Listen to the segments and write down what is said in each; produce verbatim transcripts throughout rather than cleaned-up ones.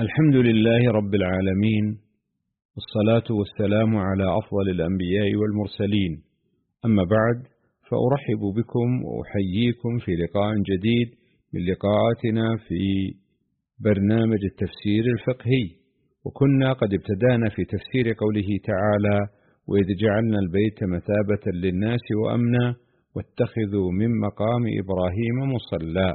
الحمد لله رب العالمين، والصلاة والسلام على أفضل الأنبياء والمرسلين. أما بعد، فأرحب بكم وأحييكم في لقاء جديد من لقاءاتنا في برنامج التفسير الفقهي. وكنا قد ابتدأنا في تفسير قوله تعالى: وإذ جعلنا البيت مثابة للناس وأمنا واتخذوا من مقام إبراهيم مصلى.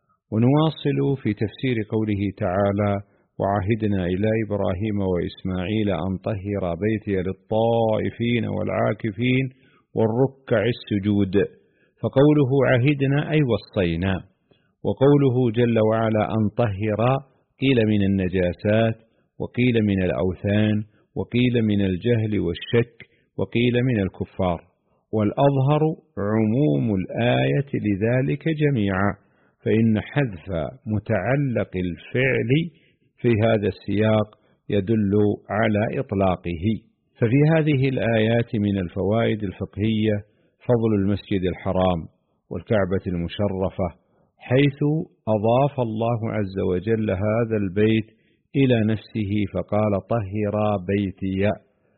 ونواصل في تفسير قوله تعالى: وعهدنا إلى إبراهيم وإسماعيل أن طهر بيتي للطائفين والعاكفين والركع السجود. فقوله عهدنا أي وصينا، وقوله جل وعلا أن طهر قيل من النجاسات، وقيل من الأوثان، وقيل من الجهل والشك، وقيل من الكفار، والأظهر عموم الآية لذلك جميعا، فإن حذف متعلق الفعل في هذا السياق يدل على إطلاقه. ففي هذه الآيات من الفوائد الفقهية فضل المسجد الحرام والكعبة المشرفة، حيث أضاف الله عز وجل هذا البيت إلى نفسه فقال: طهر بيتي،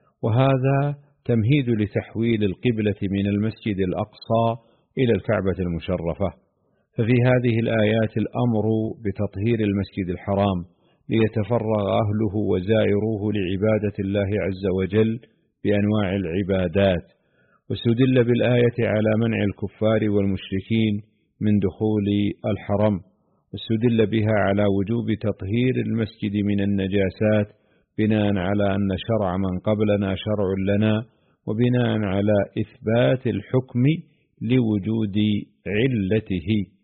وهذا تمهيد لتحويل القبلة من المسجد الأقصى إلى الكعبة المشرفة. ففي هذه الآيات الأمر بتطهير المسجد الحرام ليتفرغ أهله وزائروه لعبادة الله عز وجل بأنواع العبادات. واستدل بالآية على منع الكفار والمشركين من دخول الحرم، واستدل بها على وجوب تطهير المسجد من النجاسات بناء على أن شرع من قبلنا شرع لنا، وبناء على إثبات الحكم لوجود علته.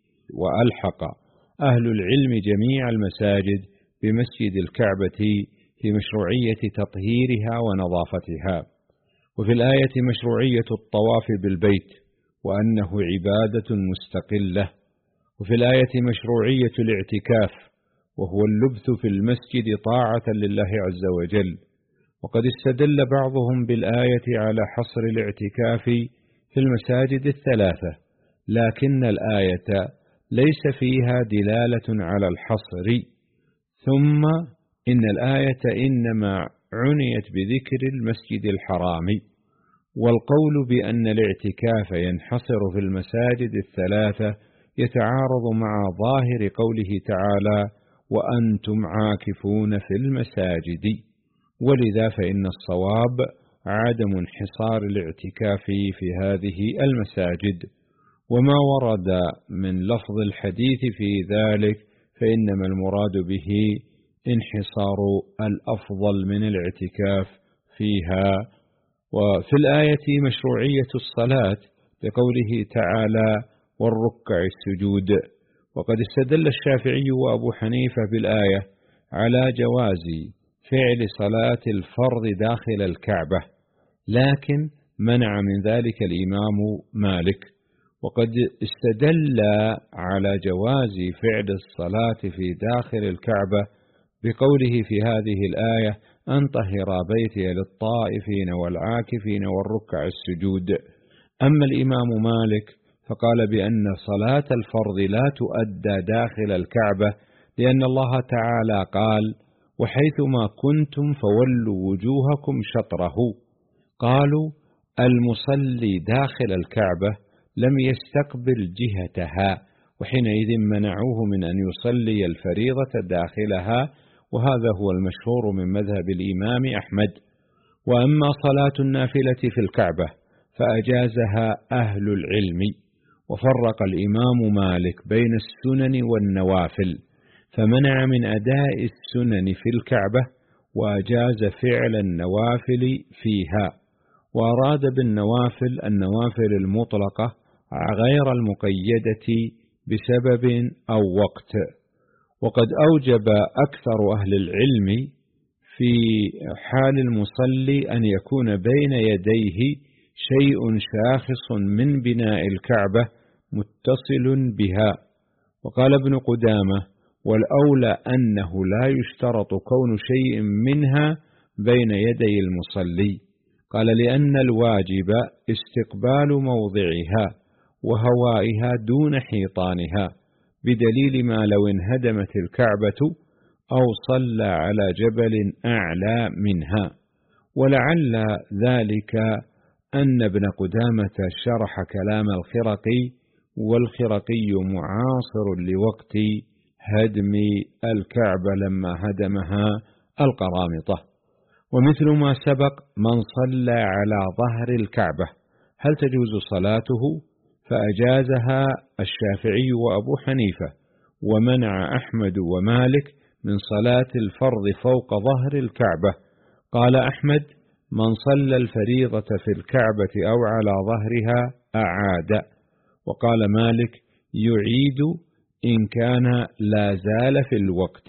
وألحق أهل العلم جميع المساجد بمسجد الكعبة في مشروعية تطهيرها ونظافتها. وفي الآية مشروعية الطواف بالبيت وأنه عبادة مستقلة. وفي الآية مشروعية الاعتكاف، وهو اللبث في المسجد طاعة لله عز وجل. وقد استدل بعضهم بالآية على حصر الاعتكاف في المساجد الثلاثة، لكن الآية ليس فيها دلالة على الحصر. ثم إن الآية إنما عنيت بذكر المسجد الحرام، والقول بأن الاعتكاف ينحصر في المساجد الثلاثة يتعارض مع ظاهر قوله تعالى: وأنتم عاكفون في المساجد. ولذا فإن الصواب عدم انحصار الاعتكاف في هذه المساجد. وما ورد من لفظ الحديث في ذلك فإنما المراد به انحصار الأفضل من الاعتكاف فيها. وفي الآية مشروعية الصلاة بقوله تعالى: والركع السجود. وقد استدل الشافعي وأبو حنيفة بالآية على جواز فعل صلاة الفرض داخل الكعبة، لكن منع من ذلك الإمام مالك. وقد استدل على جواز فعل الصلاة في داخل الكعبة بقوله في هذه الآية: أن طهر بيتي للطائفين والعاكفين والركع السجود. أما الإمام مالك فقال بأن صلاة الفرض لا تؤدى داخل الكعبة، لأن الله تعالى قال: وحيثما كنتم فولوا وجوهكم شطره. قالوا: المصلي داخل الكعبة لم يستقبل جهتها، وحينئذ منعوه من أن يصلي الفريضة داخلها، وهذا هو المشهور من مذهب الإمام أحمد. وأما صلاة النافلة في الكعبة فأجازها أهل العلم. وفرق الإمام مالك بين السنن والنوافل، فمنع من أداء السنن في الكعبة، وأجاز فعل النوافل فيها. وأراد بالنوافل النوافل المطلقة غير المقيدة بسبب أو وقت. وقد أوجب أكثر أهل العلم في حال المصلي أن يكون بين يديه شيء شاخص من بناء الكعبة متصل بها. وقال ابن قدامة: والأولى أنه لا يشترط كون شيء منها بين يدي المصلي. قال: لأن الواجب استقبال موضعها وهوائها دون حيطانها، بدليل ما لو انهدمت الكعبة أو صلى على جبل أعلى منها. ولعل ذلك أن ابن قدامة شرح كلام الخرقي، والخرقي معاصر لوقت هدم الكعبة لما هدمها القرامطة. ومثل ما سبق، من صلى على ظهر الكعبة هل تجوز صلاته؟ فأجازها الشافعي وأبو حنيفة، ومنع أحمد ومالك من صلاة الفرض فوق ظهر الكعبة. قال أحمد: من صلى الفريضة في الكعبة أو على ظهرها أعاد. وقال مالك: يعيد إن كان لا زال في الوقت.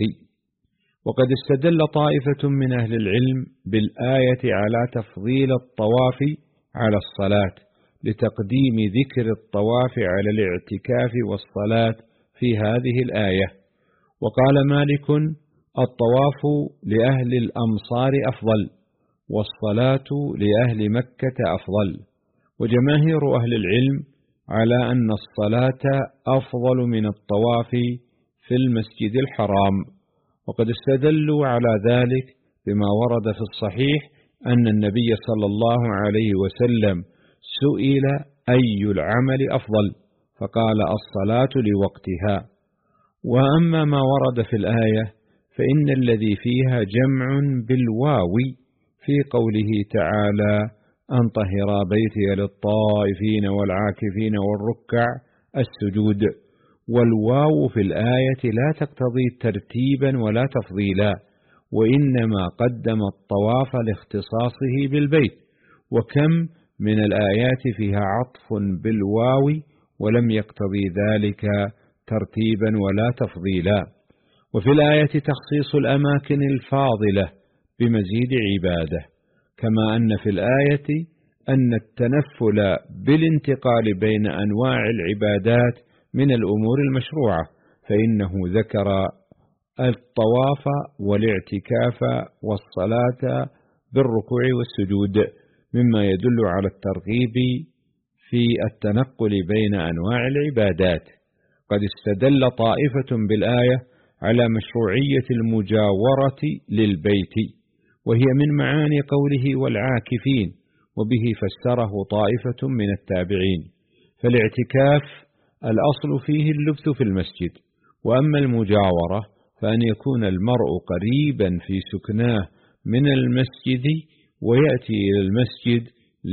وقد استدل طائفة من أهل العلم بالآية على تفضيل الطواف على الصلاة، لتقديم ذكر الطواف على الاعتكاف والصلاة في هذه الآية. وقال مالك: الطواف لأهل الأمصار أفضل، والصلاة لأهل مكة أفضل. وجماهير أهل العلم على أن الصلاة أفضل من الطواف في المسجد الحرام. وقد استدلوا على ذلك بما ورد في الصحيح أن النبي صلى الله عليه وسلم سئل: أي العمل أفضل؟ فقال: الصلاة لوقتها. وأما ما ورد في الآية فإن الذي فيها جمع بالواو في قوله تعالى: أن طهر بيتي للطائفين والعاكفين والركع السجود. والواو في الآية لا تقتضي ترتيبا ولا تفضيلا، وإنما قدم الطواف لاختصاصه بالبيت. وكم من الآيات فيها عطف بالواو ولم يقتضي ذلك ترتيبا ولا تفضيلا. وفي الآية تخصيص الأماكن الفاضلة بمزيد عبادة، كما أن في الآية أن التنفل بالانتقال بين أنواع العبادات من الأمور المشروعة، فإنه ذكر الطواف والاعتكاف والصلاة بالركوع والسجود، مما يدل على الترغيب في التنقل بين أنواع العبادات. قد استدل طائفة بالآية على مشروعية المجاورة للبيت، وهي من معاني قوله والعاكفين، وبه فسره طائفة من التابعين. فالاعتكاف الأصل فيه اللبث في المسجد، وأما المجاورة فأن يكون المرء قريبا في سكناه من المسجد ويأتي إلى المسجد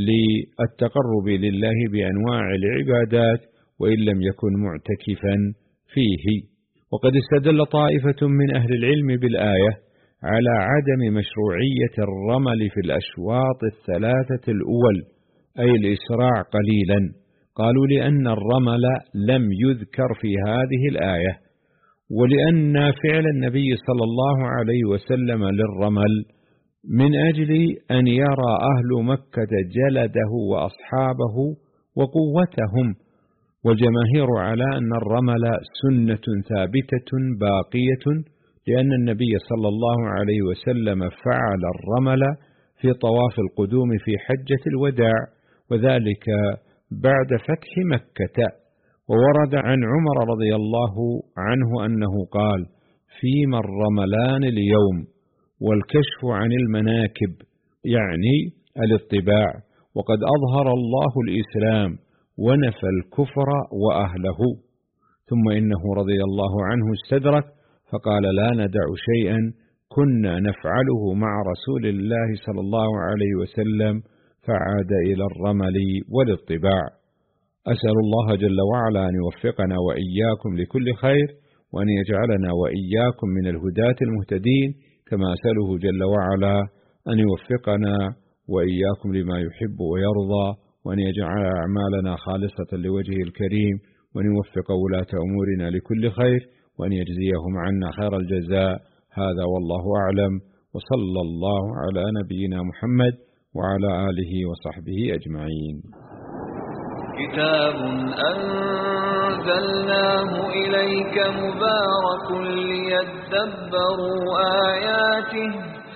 للتقرب لله بأنواع العبادات وإن لم يكن معتكفا فيه. وقد استدل طائفة من أهل العلم بالآية على عدم مشروعية الرمل في الأشواط الثلاثة الأول، أي الإسراع قليلا. قالوا لأن الرمل لم يذكر في هذه الآية، ولأن فعل النبي صلى الله عليه وسلم للرمل من أجل أن يرى أهل مكة جلده وأصحابه وقوتهم. والجماهير على أن الرمل سنة ثابتة باقية، لأن النبي صلى الله عليه وسلم فعل الرمل في طواف القدوم في حجة الوداع، وذلك بعد فتح مكة. وورد عن عمر رضي الله عنه أنه قال: فيما الرملان اليوم، والكشف عن المناكب يعني الاطباع، وقد أظهر الله الإسلام ونفى الكفر وأهله. ثم إنه رضي الله عنه استدرك فقال: لا ندع شيئا كنا نفعله مع رسول الله صلى الله عليه وسلم، فعاد إلى الرمل والاطباع. أسأل الله جل وعلا أن يوفقنا وإياكم لكل خير، وأن يجعلنا وإياكم من الهداة المهتدين، كما أسأله جل وعلا أن يوفقنا وإياكم لما يحب ويرضى، وأن يجعل أعمالنا خالصة لوجهه الكريم، وأن يوفق ولاة أمورنا لكل خير، وأن يجزيهم عنا خير الجزاء. هذا والله أعلم، وصلى الله على نبينا محمد وعلى آله وصحبه أجمعين. كتاب أنزلناه إليك مبارك ليدبروا آياته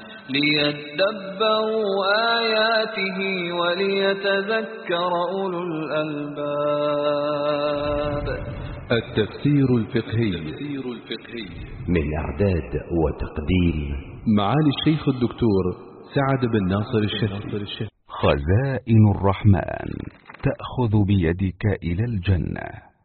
ليدبروا آياته وليتذكر أولو الألباب. التفسير الفقهي من إعداد وتقديم معالي الشيخ الدكتور سعد بن ناصر الشهري. خزائن الرحمن تأخذ بيدك إلى الجنة.